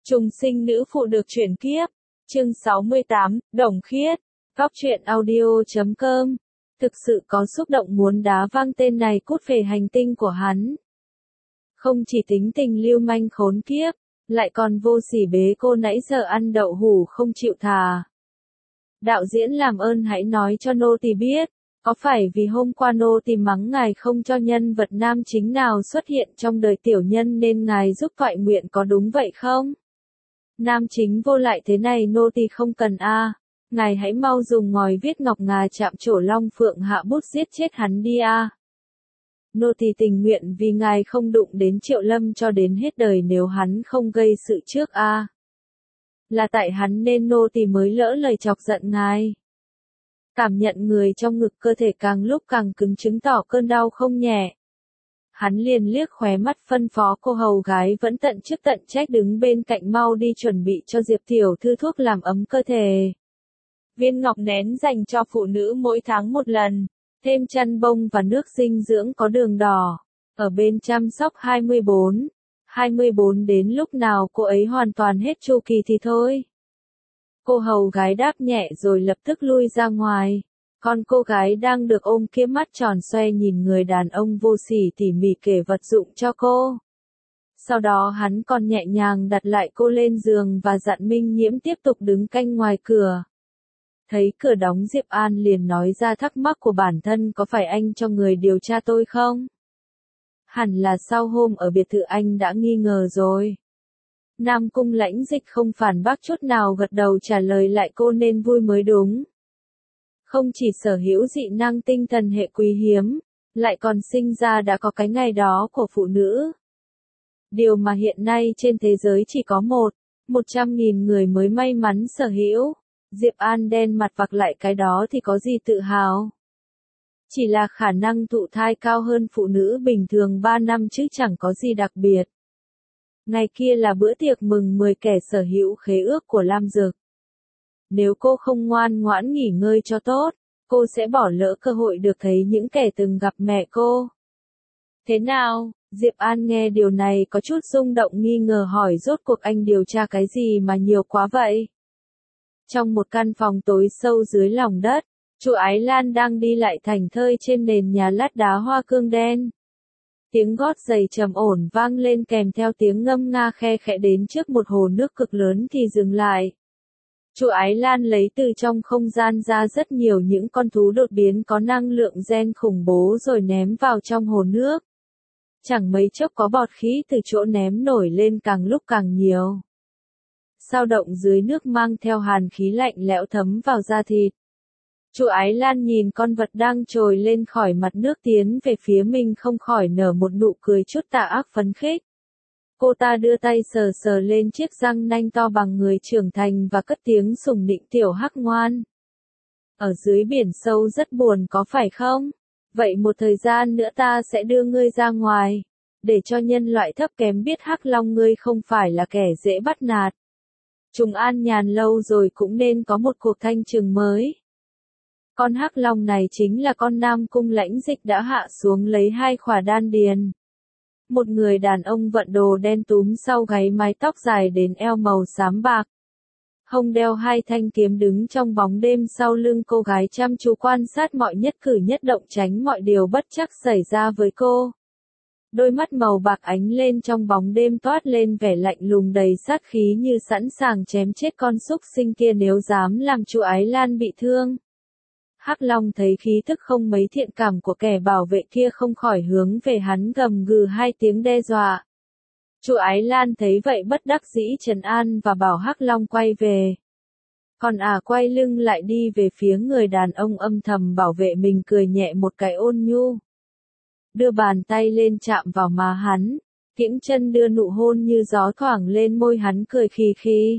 Trùng sinh nữ phụ được chuyển kiếp. Chương 68, Đồng Khiết. Góc truyện audio.com. Thực sự có xúc động muốn đá văng tên này cút về hành tinh của hắn. Không chỉ tính tình lưu manh khốn kiếp, lại còn vô sỉ bế cô nãy giờ ăn đậu hủ không chịu thà. Đạo diễn làm ơn hãy nói cho nô tỳ biết, có phải vì hôm qua nô tỳ mắng ngài không cho nhân vật nam chính nào xuất hiện trong đời tiểu nhân nên ngài giúp toại nguyện có đúng vậy không? Nam chính vô lại thế này nô tỳ không cần a, ngài hãy mau dùng ngòi viết ngọc ngà chạm trổ long phượng hạ bút giết chết hắn đi a. Nô tỳ tình nguyện vì ngài không đụng đến Triệu Lâm cho đến hết đời nếu hắn không gây sự trước a. Là tại hắn nên nô tỳ mới lỡ lời chọc giận ngài. Cảm nhận người trong ngực cơ thể càng lúc càng cứng chứng tỏ cơn đau không nhẹ. Hắn liền liếc khóe mắt phân phó cô hầu gái vẫn tận chức tận trách đứng bên cạnh mau đi chuẩn bị cho Diệp tiểu thư thuốc làm ấm cơ thể. Viên ngọc nén dành cho phụ nữ mỗi tháng một lần, thêm chăn bông và nước dinh dưỡng có đường đỏ. Ở bên chăm sóc 24 đến lúc nào cô ấy hoàn toàn hết chu kỳ thì thôi. Cô hầu gái đáp nhẹ rồi lập tức lui ra ngoài. Còn cô gái đang được ôm kia mắt tròn xoe nhìn người đàn ông vô sỉ tỉ mỉ kể vật dụng cho cô. Sau đó hắn còn nhẹ nhàng đặt lại cô lên giường và dặn Minh Nhiễm tiếp tục đứng canh ngoài cửa. Thấy cửa đóng Diệp An liền nói ra thắc mắc của bản thân, có phải anh cho người điều tra tôi không? Hẳn là sau hôm ở biệt thự anh đã nghi ngờ rồi. Nam Cung Lãnh Dịch không phản bác chút nào, gật đầu trả lời lại cô nên vui mới đúng. Không chỉ sở hữu dị năng tinh thần hệ quý hiếm, lại còn sinh ra đã có cái ngày đó của phụ nữ. Điều mà hiện nay trên thế giới chỉ có 100.000 người mới may mắn sở hữu. Diệp An đen mặt vặc lại cái đó thì có gì tự hào. Chỉ là khả năng thụ thai cao hơn phụ nữ bình thường 3 năm chứ chẳng có gì đặc biệt. Ngày kia là bữa tiệc mừng 10 kẻ sở hữu khế ước của Lam Dực. Nếu cô không ngoan ngoãn nghỉ ngơi cho tốt, cô sẽ bỏ lỡ cơ hội được thấy những kẻ từng gặp mẹ cô. Thế nào? Diệp An nghe điều này có chút rung động nghi ngờ hỏi rốt cuộc anh điều tra cái gì mà nhiều quá vậy? Trong một căn phòng tối sâu dưới lòng đất, Chu Ái Lan đang đi lại thảnh thơi trên nền nhà lát đá hoa cương đen. Tiếng gót giày trầm ổn vang lên kèm theo tiếng ngâm nga khe khẽ đến trước một hồ nước cực lớn thì dừng lại. Chu Ái Lan lấy từ trong không gian ra rất nhiều những con thú đột biến có năng lượng gen khủng bố rồi ném vào trong hồ nước. Chẳng mấy chốc có bọt khí từ chỗ ném nổi lên càng lúc càng nhiều. Sao động dưới nước mang theo hàn khí lạnh lẽo thấm vào da thịt. Chu Ái Lan nhìn con vật đang trồi lên khỏi mặt nước tiến về phía mình không khỏi nở một nụ cười chút tà ác phấn khích. Cô ta đưa tay sờ sờ lên chiếc răng nanh to bằng người trưởng thành và cất tiếng sủng nịnh tiểu hắc ngoan. Ở dưới biển sâu rất buồn có phải không? Vậy một thời gian nữa ta sẽ đưa ngươi ra ngoài, để cho nhân loại thấp kém biết hắc long ngươi không phải là kẻ dễ bắt nạt. Chúng an nhàn lâu rồi cũng nên có một cuộc thanh trừng mới. Con hắc long này chính là con Nam Cung Lãnh Dịch đã hạ xuống lấy 2 khỏa đan điền. Một người đàn ông vận đồ đen túm sau gáy, mái tóc dài đến eo màu xám bạc. Hông đeo 2 thanh kiếm đứng trong bóng đêm sau lưng cô gái chăm chú quan sát mọi nhất cử nhất động tránh mọi điều bất trắc xảy ra với cô. Đôi mắt màu bạc ánh lên trong bóng đêm toát lên vẻ lạnh lùng đầy sát khí như sẵn sàng chém chết con súc sinh kia nếu dám làm Chu Ái Lan bị thương. Hắc Long thấy khí thức không mấy thiện cảm của kẻ bảo vệ kia không khỏi hướng về hắn gầm gừ 2 tiếng đe dọa. Chu Ái Lan thấy vậy bất đắc dĩ trấn an và bảo Hắc Long quay về. Còn quay lưng lại đi về phía người đàn ông âm thầm bảo vệ mình cười nhẹ một cái ôn nhu. Đưa bàn tay lên chạm vào má hắn, kiễng chân đưa nụ hôn như gió thoảng lên môi hắn cười khì khì.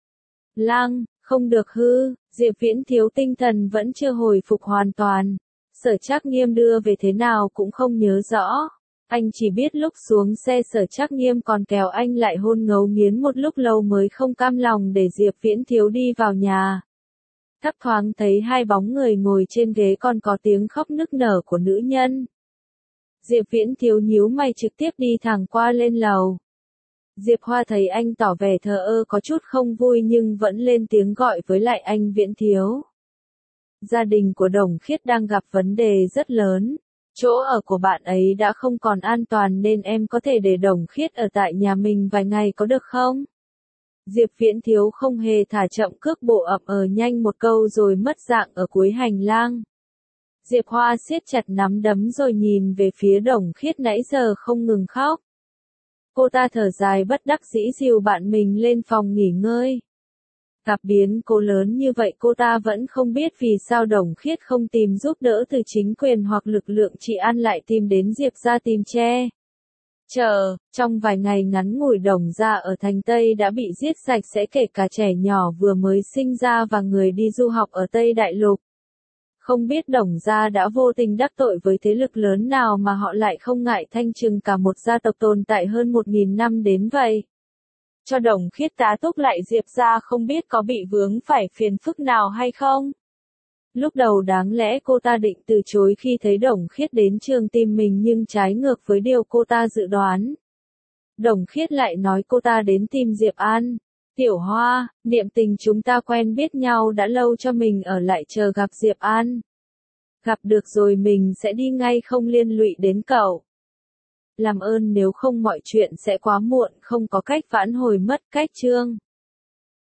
Lang, không được hư, Diệp Viễn thiếu tinh thần vẫn chưa hồi phục hoàn toàn. Sở Trác Nghiêm đưa về thế nào cũng không nhớ rõ. Anh chỉ biết lúc xuống xe Sở Trác Nghiêm còn kéo anh lại hôn ngấu nghiến một lúc lâu mới không cam lòng để Diệp Viễn thiếu đi vào nhà. Thấp thoáng thấy 2 bóng người ngồi trên ghế còn có tiếng khóc nức nở của nữ nhân. Diệp Viễn thiếu nhíu mày trực tiếp đi thẳng qua lên lầu. Diệp Hoa thấy anh tỏ vẻ thờ ơ có chút không vui nhưng vẫn lên tiếng gọi với lại anh Viễn Thiếu. Gia đình của Đồng Khiết đang gặp vấn đề rất lớn. Chỗ ở của bạn ấy đã không còn an toàn nên em có thể để Đồng Khiết ở tại nhà mình vài ngày có được không? Diệp Viễn Thiếu không hề thả chậm cước bộ ậm nhanh một câu rồi mất dạng ở cuối hành lang. Diệp Hoa siết chặt nắm đấm rồi nhìn về phía Đồng Khiết nãy giờ không ngừng khóc. Cô ta thở dài bất đắc dĩ dìu bạn mình lên phòng nghỉ ngơi. Gặp biến cố lớn như vậy cô ta vẫn không biết vì sao Đồng Khiết không tìm giúp đỡ từ chính quyền hoặc lực lượng trị an lại tìm đến Diệp gia tìm che. Trong vài ngày ngắn ngủi Đồng gia ở thành Tây đã bị giết sạch sẽ kể cả trẻ nhỏ vừa mới sinh ra và người đi du học ở Tây Đại Lục. Không biết Đồng gia đã vô tình đắc tội với thế lực lớn nào mà họ lại không ngại thanh trừng cả một gia tộc tồn tại hơn 1.000 năm đến vậy. Cho Đồng Khiết tá túc lại Diệp gia không biết có bị vướng phải phiền phức nào hay không? Lúc đầu đáng lẽ cô ta định từ chối khi thấy Đồng Khiết đến trường tìm mình nhưng trái ngược với điều cô ta dự đoán. Đồng Khiết lại nói cô ta đến tìm Diệp An. Tiểu Hoa, niệm tình chúng ta quen biết nhau đã lâu cho mình ở lại chờ gặp Diệp An. Gặp được rồi mình sẽ đi ngay không liên lụy đến cậu. Làm ơn nếu không mọi chuyện sẽ quá muộn không có cách vãn hồi mất cách chương.